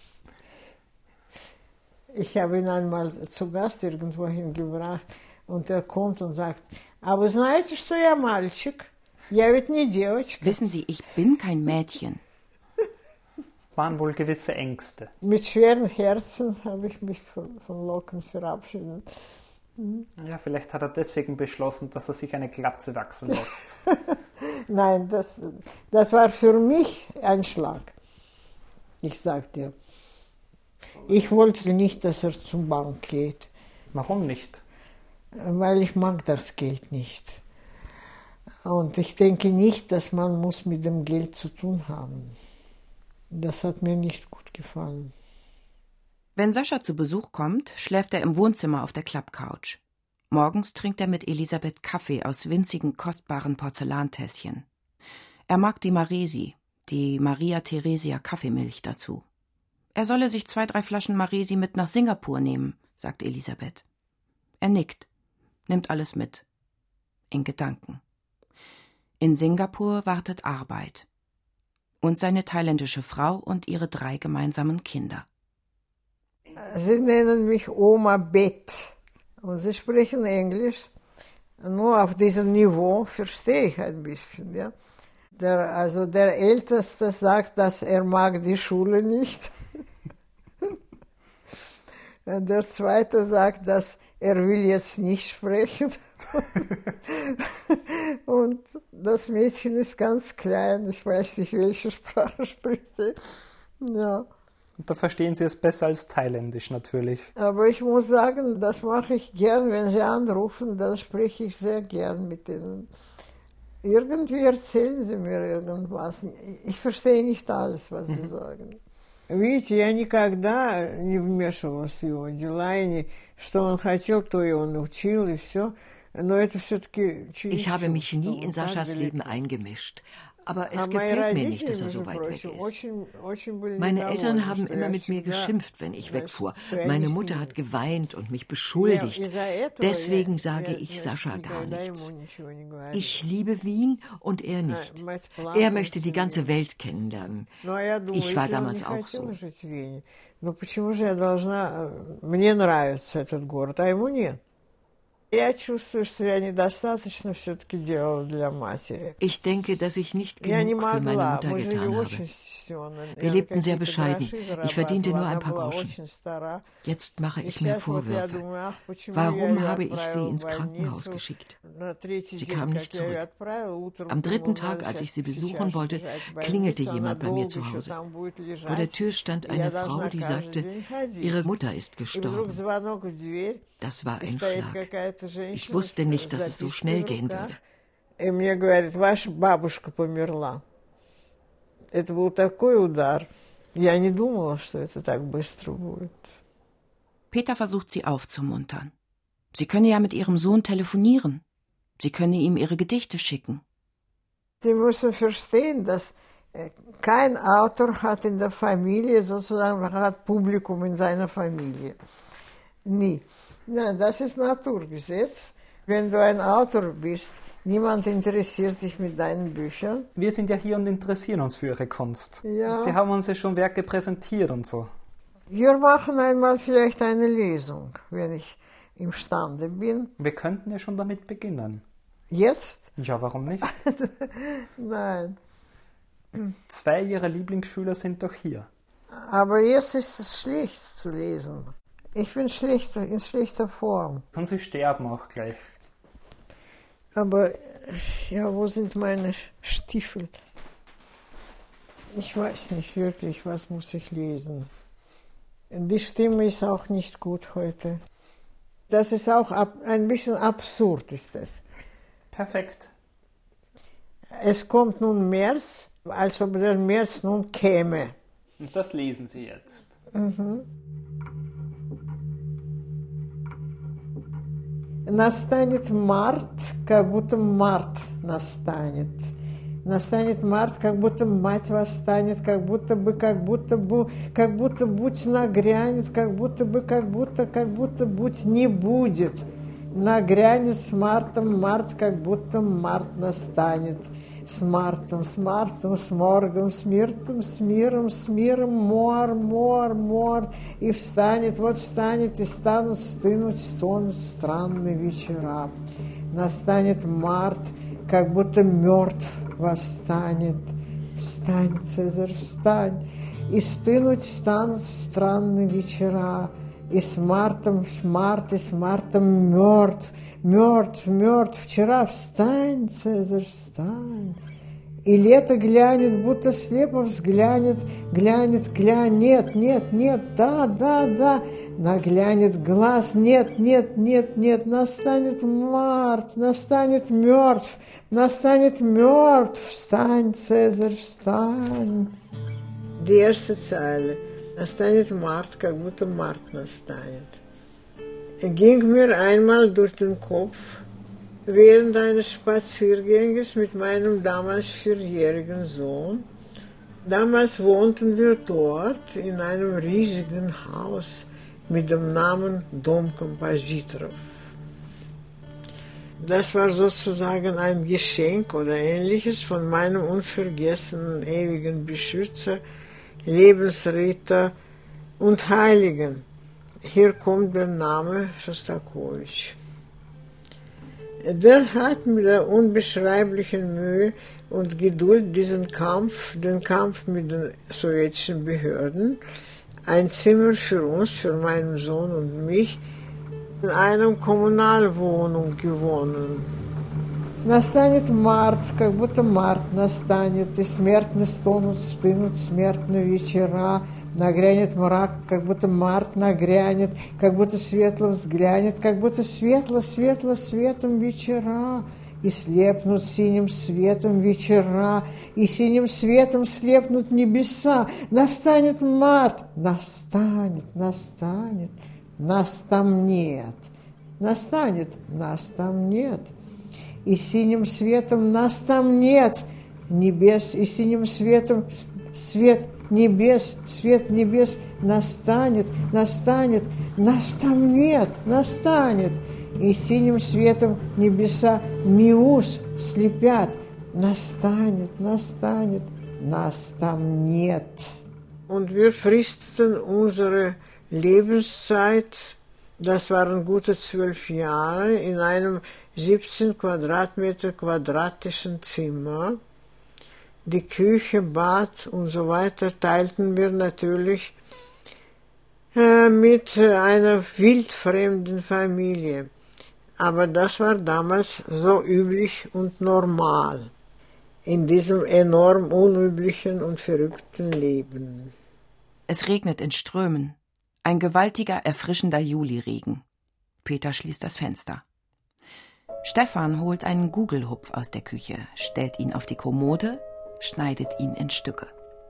Ich habe ihn einmal zu Gast irgendwo hingebracht und er kommt und sagt, aber знаете, что я мальчик? Я ведь не девочка. Wissen Sie, ich bin kein Mädchen. Waren wohl gewisse Ängste. Mit schweren Herzen habe ich mich von Locken verabschiedet. Ja, vielleicht hat er deswegen beschlossen, dass er sich eine Glatze wachsen lässt. Nein, das war für mich ein Schlag. Ich sag dir. Ich wollte nicht, dass er zur Bank geht. Warum nicht? Weil ich mag das Geld nicht. Und ich denke nicht, dass man muss mit dem Geld zu tun haben. Das hat mir nicht gut gefallen. Wenn Sascha zu Besuch kommt, schläft er im Wohnzimmer auf der Klappcouch. Morgens trinkt er mit Elisabeth Kaffee aus winzigen, kostbaren Porzellantässchen. Er mag die Maresi, die Maria Theresia Kaffeemilch dazu. Er solle sich 2-3 Flaschen Maresi mit nach Singapur nehmen, sagt Elisabeth. Er nickt, nimmt alles mit. In Gedanken. In Singapur wartet Arbeit. Und seine thailändische Frau und ihre 3 gemeinsamen Kinder. Sie nennen mich Oma Bet und sie sprechen Englisch. Nur auf diesem Niveau verstehe ich ein bisschen. Ja. Der Älteste sagt, dass er mag die Schule nicht. Und der Zweite sagt, dass er will jetzt nicht sprechen. Und das Mädchen ist ganz klein, ich weiß nicht, welche Sprache spricht sie. Ja. Und da verstehen Sie es besser als Thailändisch natürlich. Aber ich muss sagen, das mache ich gern, wenn Sie anrufen, dann spreche ich sehr gern mit ihnen. Irgendwie erzählen Sie mir irgendwas. Ich verstehe nicht alles, was Sie sagen. Видите, я никогда не вмешивалась в его дела, и что он хотел, то и он учил, и все. Но это все-таки через... Ich habe mich nie in Saschas Leben eingemischt. Aber es gefällt mir nicht, dass er so weit weg ist. Meine Eltern haben immer mit mir geschimpft, wenn ich wegfuhr. Meine Mutter hat geweint und mich beschuldigt. Deswegen sage ich Sascha gar nichts. Ich liebe Wien und er nicht. Er möchte die ganze Welt kennenlernen. Ich war damals auch so. Ich denke, dass ich nicht genug für meine Mutter getan habe. Wir lebten sehr bescheiden. Ich verdiente nur ein paar Groschen. Jetzt mache ich mir Vorwürfe. Warum habe ich sie ins Krankenhaus geschickt? Sie kam nicht zurück. Am 3. Tag, als ich sie besuchen wollte, klingelte jemand bei mir zu Hause. Vor der Tür stand eine Frau, die sagte, ihre Mutter ist gestorben. Das war ein Schlag. Ich wusste nicht, dass es so schnell gehen würde. Мне говорит, ваша бабушка померла. Это был такой удар. Я не думала, что это так быстро будет. Peter versucht sie aufzumuntern. Sie könne ja mit ihrem Sohn telefonieren. Sie könne ihm ihre Gedichte schicken. Sie müssen verstehen, dass kein Autor hat in der Familie sozusagen hat Publikum in seiner Familie. Nie. Nein, das ist Naturgesetz. Wenn du ein Autor bist, niemand interessiert sich mit deinen Büchern. Wir sind ja hier und interessieren uns für Ihre Kunst. Ja. Sie haben uns ja schon Werke präsentiert und so. Wir machen einmal vielleicht eine Lesung, wenn ich imstande bin. Wir könnten ja schon damit beginnen. Jetzt? Ja, warum nicht? Nein. 2 Ihrer Lieblingsschüler sind doch hier. Aber jetzt ist es schlecht zu lesen. Ich bin in schlechter Form. Und Sie sterben auch gleich. Aber, ja, wo sind meine Stiefel? Ich weiß nicht wirklich, was muss ich lesen. Die Stimme ist auch nicht gut heute. Das ist auch ein bisschen absurd, ist das. Perfekt. Es kommt nun März, als ob der März nun käme. Und das lesen Sie jetzt. Настанет март, как будто март настанет. Настанет март, как будто мать восстанет, как будто бы, будь нагрянет, как будто будь не будет. Нагрянет с мартом март, как будто март настанет. С мартом, с моргом, с миром, мор. И встанет, и стынут странные вечера. Настанет март, как будто мертв восстанет. Встань, Цезарь, встань. и стынуть станут странные вечера, и с мартом мертв, мертв, вчера встань, Цезарь, встань. И лето глянет, будто слепо взглянет, глянет, нет, да, наглянет глаз, нет, настанет март, настанет мертв, встань, Цезарь, встань. Die erste Zeile, naстанет Mart, как будто Mart naстанет. Ging mir einmal durch den Kopf, während eines Spazierganges mit meinem damals 4-jährigen Sohn. Damals wohnten wir dort in einem riesigen Haus mit dem Namen Dom Kompositorov. Das war sozusagen ein Geschenk oder Ähnliches von meinem unvergessenen ewigen Beschützer, Lebensretter und Heiligen. Hier kommt der Name Schostakowitsch. Der hat mit der unbeschreiblichen Mühe und Geduld den Kampf mit den sowjetischen Behörden, ein Zimmer für uns, für meinen Sohn und mich, in einer Kommunalwohnung gewonnen. Настанет март, как будто март настанет, и смертно стонут, стынут смертные вечера. Нагрянет мрак, как будто март нагрянет, как будто светло взглянет, как будто светло светом вечера. И слепнут синим светом вечера, и синим светом слепнут небеса. Настанет март, настанет, нас там нет. Настанет, нас там нет. И синим светом нас там нет. Небес, и синим светом свет небес настанет, нас там нет, настанет. И синим светом небеса миус слепят. Настанет, нас там нет. Und wir fristeten unsere Lebenszeit, das waren gute 12 Jahre, in einem 17 Quadratmeter quadratischen Zimmer. Die Küche, Bad und so weiter teilten wir natürlich mit einer wildfremden Familie. Aber das war damals so üblich und normal in diesem enorm unüblichen und verrückten Leben. Es regnet in Strömen. Ein gewaltiger, erfrischender Juliregen. Peter schließt das Fenster. Stefan holt einen Gugelhupf aus der Küche, stellt ihn auf die Kommode, schneidet ihn in Stücke.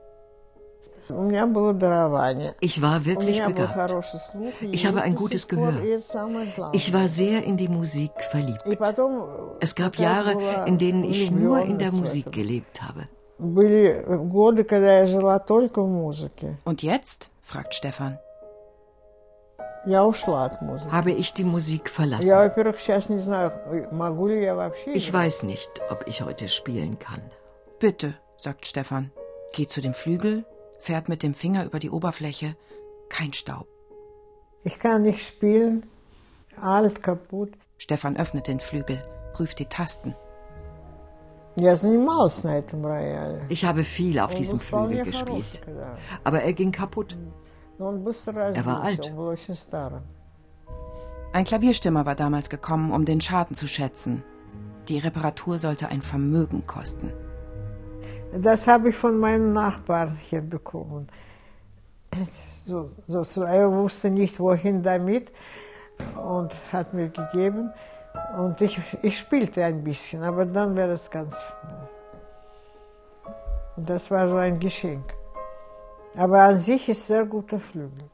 Ich war wirklich begabt. Ich habe ein gutes Gehör. Ich war sehr in die Musik verliebt. Es gab Jahre, in denen ich nur in der Musik gelebt habe. Und jetzt? Fragt Stefan. Habe ich die Musik verlassen. Ich weiß nicht, ob ich heute spielen kann. Bitte, sagt Stefan, geht zu dem Flügel, fährt mit dem Finger über die Oberfläche, kein Staub. Ich kann nicht spielen, alt, kaputt. Stefan öffnet den Flügel, prüft die Tasten. Ich habe viel auf diesem Flügel gespielt, aber er ging kaputt. Er war alt. Ein Klavierstimmer war damals gekommen, um den Schaden zu schätzen. Die Reparatur sollte ein Vermögen kosten. Das habe ich von meinem Nachbarn hier bekommen. Er wusste nicht, wohin damit und hat mir gegeben. Und ich spielte ein bisschen, aber dann wäre es ganz... Das war so ein Geschenk. Aber an sich ist sehr guter Flügel.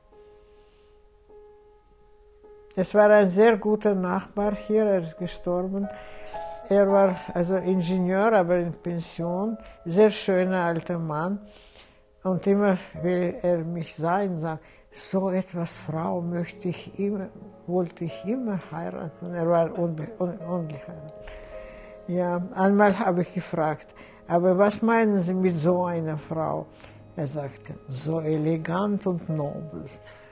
Es war ein sehr guter Nachbar hier, er ist gestorben. Er war also Ingenieur, aber in Pension, sehr schöner alter Mann. Und immer, will er mich sein, sagt, so etwas Frau wollte ich immer heiraten. Er war ungeheiratet. Ja, einmal habe ich gefragt, aber was meinen Sie mit so einer Frau? Er sagte, so elegant und nobel.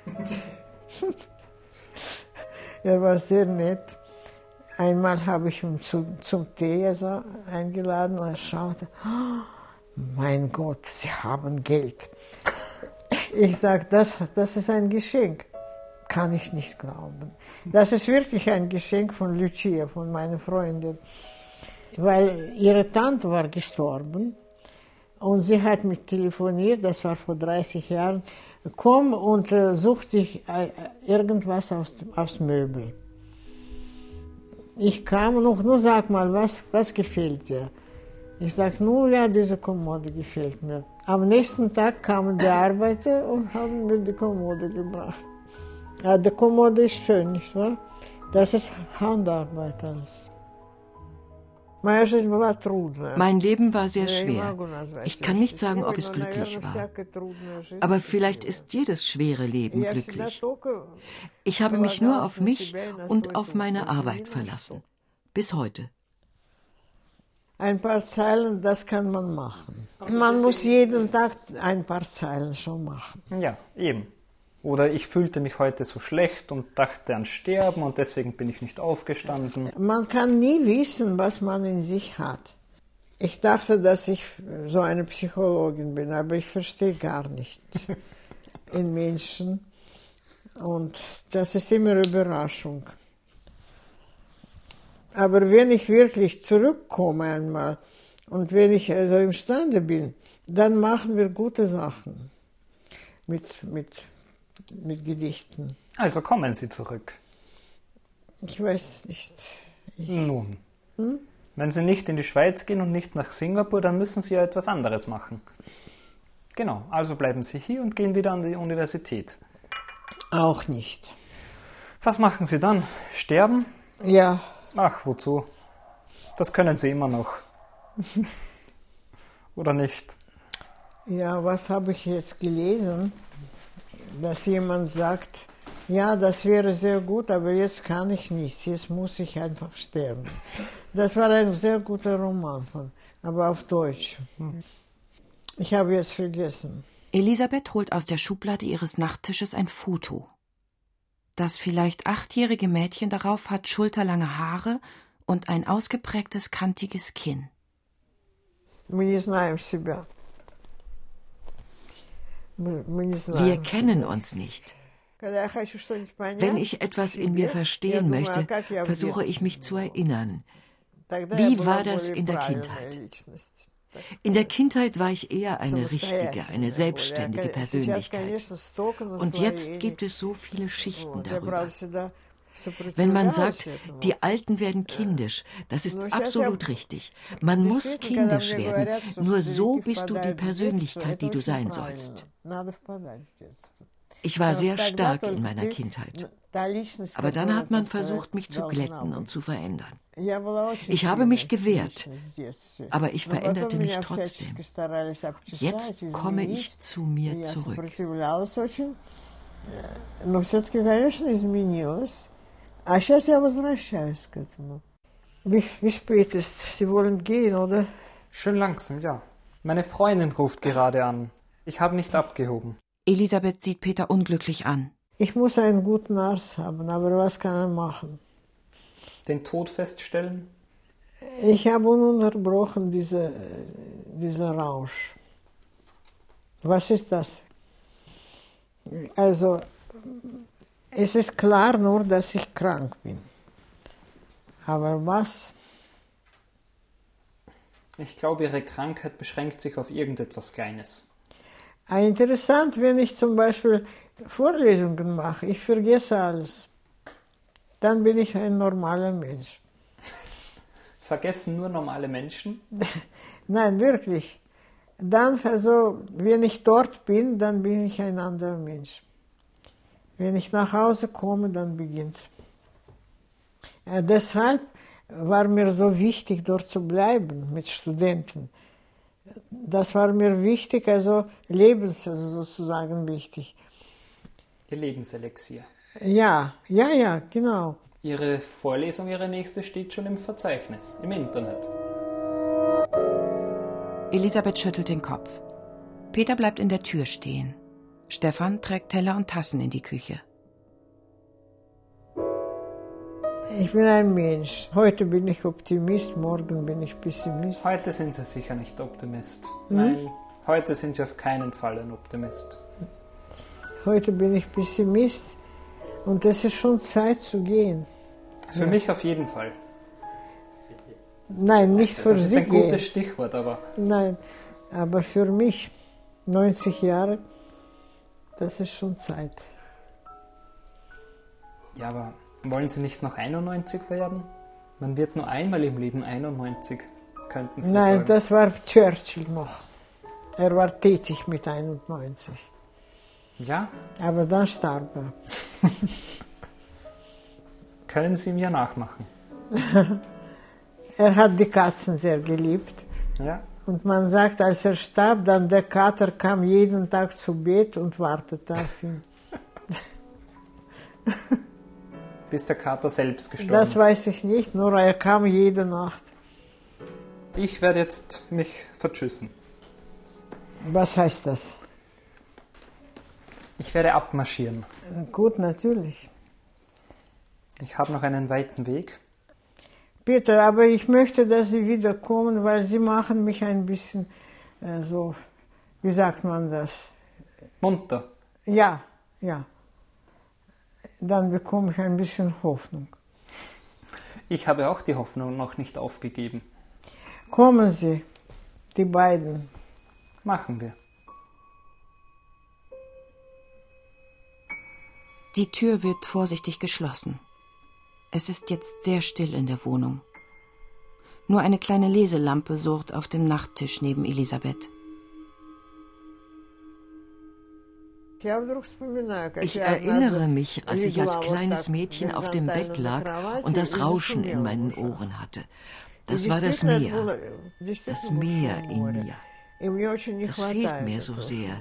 Er war sehr nett. Einmal habe ich ihn zum Tee eingeladen und er schaute, oh, mein Gott, Sie haben Geld. Ich sage, das ist ein Geschenk. Kann ich nicht glauben. Das ist wirklich ein Geschenk von Lucia, von meiner Freundin. Weil ihre Tante war gestorben und sie hat mich telefoniert, das war vor 30 Jahren, komm und such dich irgendwas aufs Möbel. Ich kam und nur sag mal, was gefällt dir? Ich sag, nur ja, diese Kommode gefällt mir. Am nächsten Tag kamen die Arbeiter und haben mir die Kommode gebracht. Ja, die Kommode ist schön, nicht wahr? Das ist Handarbeit alles. Mein Leben war sehr schwer. Ich kann nicht sagen, ob es glücklich war. Aber vielleicht ist jedes schwere Leben glücklich. Ich habe mich nur auf mich und auf meine Arbeit verlassen. Bis heute. Ein paar Zeilen, das kann man machen. Man muss jeden Tag ein paar Zeilen schon machen. Ja, eben. Oder ich fühlte mich heute so schlecht und dachte an Sterben und deswegen bin ich nicht aufgestanden. Man kann nie wissen, was man in sich hat. Ich dachte, dass ich so eine Psychologin bin, aber ich verstehe gar nicht in Menschen. Und das ist immer eine Überraschung. Aber wenn ich wirklich zurückkomme einmal und wenn ich also imstande bin, dann machen wir gute Sachen mit Gedichten. Also kommen Sie zurück. Ich weiß nicht. Nun, wenn Sie nicht in die Schweiz gehen und nicht nach Singapur, dann müssen Sie ja etwas anderes machen. Genau, also bleiben Sie hier und gehen wieder an die Universität. Auch nicht. Was machen Sie dann? Sterben? Ja. Ach, wozu? Das können Sie immer noch. Oder nicht? Ja, was habe ich jetzt gelesen? Dass jemand sagt, ja, das wäre sehr gut, aber jetzt kann ich nichts, jetzt muss ich einfach sterben. Das war ein sehr guter Roman, aber auf Deutsch. Ich habe jetzt vergessen. Elisabeth holt aus der Schublade ihres Nachttisches ein Foto. Das vielleicht 8-jährige Mädchen darauf hat schulterlange Haare und ein ausgeprägtes, kantiges Kinn. Wir kennen uns nicht. Wenn ich etwas in mir verstehen möchte, versuche ich mich zu erinnern. Wie war das in der Kindheit? In der Kindheit war ich eher eine richtige, eine selbstständige Persönlichkeit. Und jetzt gibt es so viele Schichten darüber. Wenn man sagt, die Alten werden kindisch, das ist absolut richtig. Man muss kindisch werden, nur so bist du die Persönlichkeit, die du sein sollst. Ich war sehr stark in meiner Kindheit. Aber dann hat man versucht, mich zu glätten und zu verändern. Ich habe mich gewehrt, aber ich veränderte mich trotzdem. Jetzt komme ich zu mir zurück. Wie spät ist? Sie wollen gehen, oder? Schön langsam, ja. Meine Freundin ruft gerade an. Ich habe nicht abgehoben. Elisabeth sieht Peter unglücklich an. Ich muss einen guten Arzt haben, aber was kann er machen? Den Tod feststellen? Ich habe ununterbrochen dieser Rausch. Was ist das? Also, es ist klar nur, dass ich krank bin. Aber was? Ich glaube, Ihre Krankheit beschränkt sich auf irgendetwas Kleines. Interessant, wenn ich zum Beispiel Vorlesungen mache, ich vergesse alles. Dann bin ich ein normaler Mensch. Vergessen nur normale Menschen? Nein, wirklich. Dann, also, wenn ich dort bin, dann bin ich ein anderer Mensch. Wenn ich nach Hause komme, dann beginnt. Deshalb war mir so wichtig, dort zu bleiben mit Studenten. Das war mir wichtig, also sozusagen wichtig. Ihr Lebenselixier. Ja, genau. Ihre Vorlesung, Ihre nächste, steht schon im Verzeichnis, im Internet. Elisabeth schüttelt den Kopf. Peter bleibt in der Tür stehen. Stefan trägt Teller und Tassen in die Küche. Ich bin ein Mensch. Heute bin ich Optimist, morgen bin ich Pessimist. Heute sind Sie sicher nicht Optimist. Nein, heute sind Sie auf keinen Fall ein Optimist. Heute bin ich Pessimist und es ist schon Zeit zu gehen. Für mich auf jeden Fall. Nein, nicht für Sie. Das ist ein gutes Stichwort, aber... Nein, aber für mich, 90 Jahre, das ist schon Zeit. Ja, aber wollen Sie nicht noch 91 werden? Man wird nur einmal im Leben 91, könnten Sie sagen. Nein, das war Churchill noch. Er war tätig mit 91. Ja? Aber dann starb er. Können Sie mir nachmachen? Er hat die Katzen sehr geliebt. Ja. Und man sagt, als er starb, dann der Kater kam jeden Tag zu Bett und wartete auf ihn. Bis der Kater selbst gestorben Das ist. weiß ich nicht, nur er kam jede Nacht. Ich werde jetzt mich vertschüssen. Was heißt das? Ich werde abmarschieren. Gut, natürlich. Ich habe noch einen weiten Weg. Bitte, aber ich möchte, dass Sie wiederkommen, weil Sie machen mich ein bisschen so, wie sagt man das? Munter. Ja, ja. Dann bekomme ich ein bisschen Hoffnung. Ich habe auch die Hoffnung noch nicht aufgegeben. Kommen Sie, die beiden. Machen wir. Die Tür wird vorsichtig geschlossen. Es ist jetzt sehr still in der Wohnung. Nur eine kleine Leselampe surrt auf dem Nachttisch neben Elisabeth. Ich erinnere mich, als ich als kleines Mädchen auf dem Bett lag und das Rauschen in meinen Ohren hatte. Das war das Meer. Das Meer in mir. Das fehlt mir so sehr.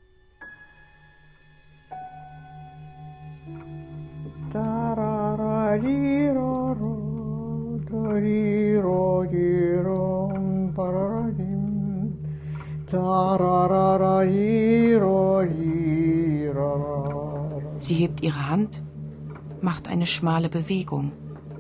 Sie hebt ihre Hand, macht eine schmale Bewegung.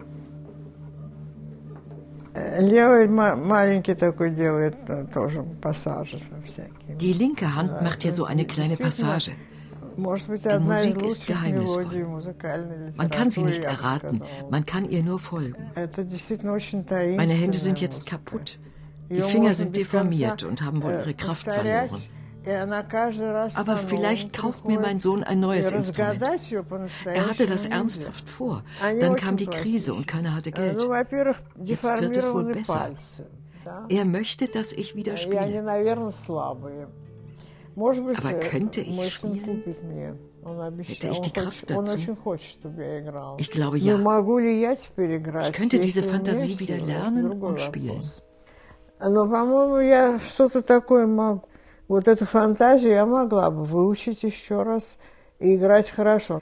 Die linke Hand macht hier so eine kleine Passage. Die Musik ist geheimnisvoll. Man kann sie nicht erraten, man kann ihr nur folgen. Meine Hände sind jetzt kaputt. Die Finger sind deformiert und haben wohl ihre Kraft verloren. Aber vielleicht kauft mir mein Sohn ein neues Instrument. Er hatte das ernsthaft vor. Dann kam die Krise und keiner hatte Geld. Jetzt wird es wohl besser. Er möchte, dass ich wieder spiele. Aber könnte ich spielen? Hätte ich die Kraft dazu? Ich glaube ja. Ich könnte diese Fantasie wieder lernen und spielen. Но, по-моему, я что-то такое могу. Вот эту фантазию я могла бы выучить еще раз и играть хорошо.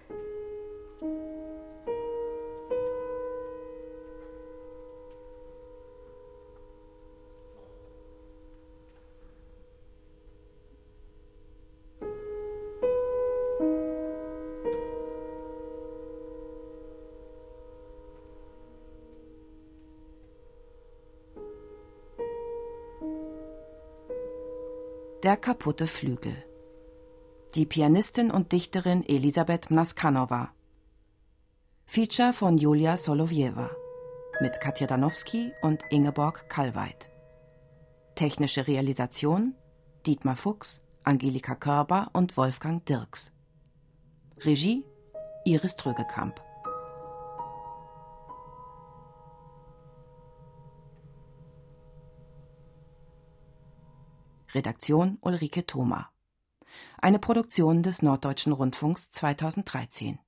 Der kaputte Flügel. Die Pianistin und Dichterin Elisabeth Mnaskanova. Feature von Julia Solovjewa. Mit Katja Danowski und Ingeborg Kallweit. Technische Realisation Dietmar Fuchs, Angelika Körber und Wolfgang Dirks. Regie Iris Trögekamp. Redaktion Ulrike Thoma. Eine Produktion des Norddeutschen Rundfunks 2013.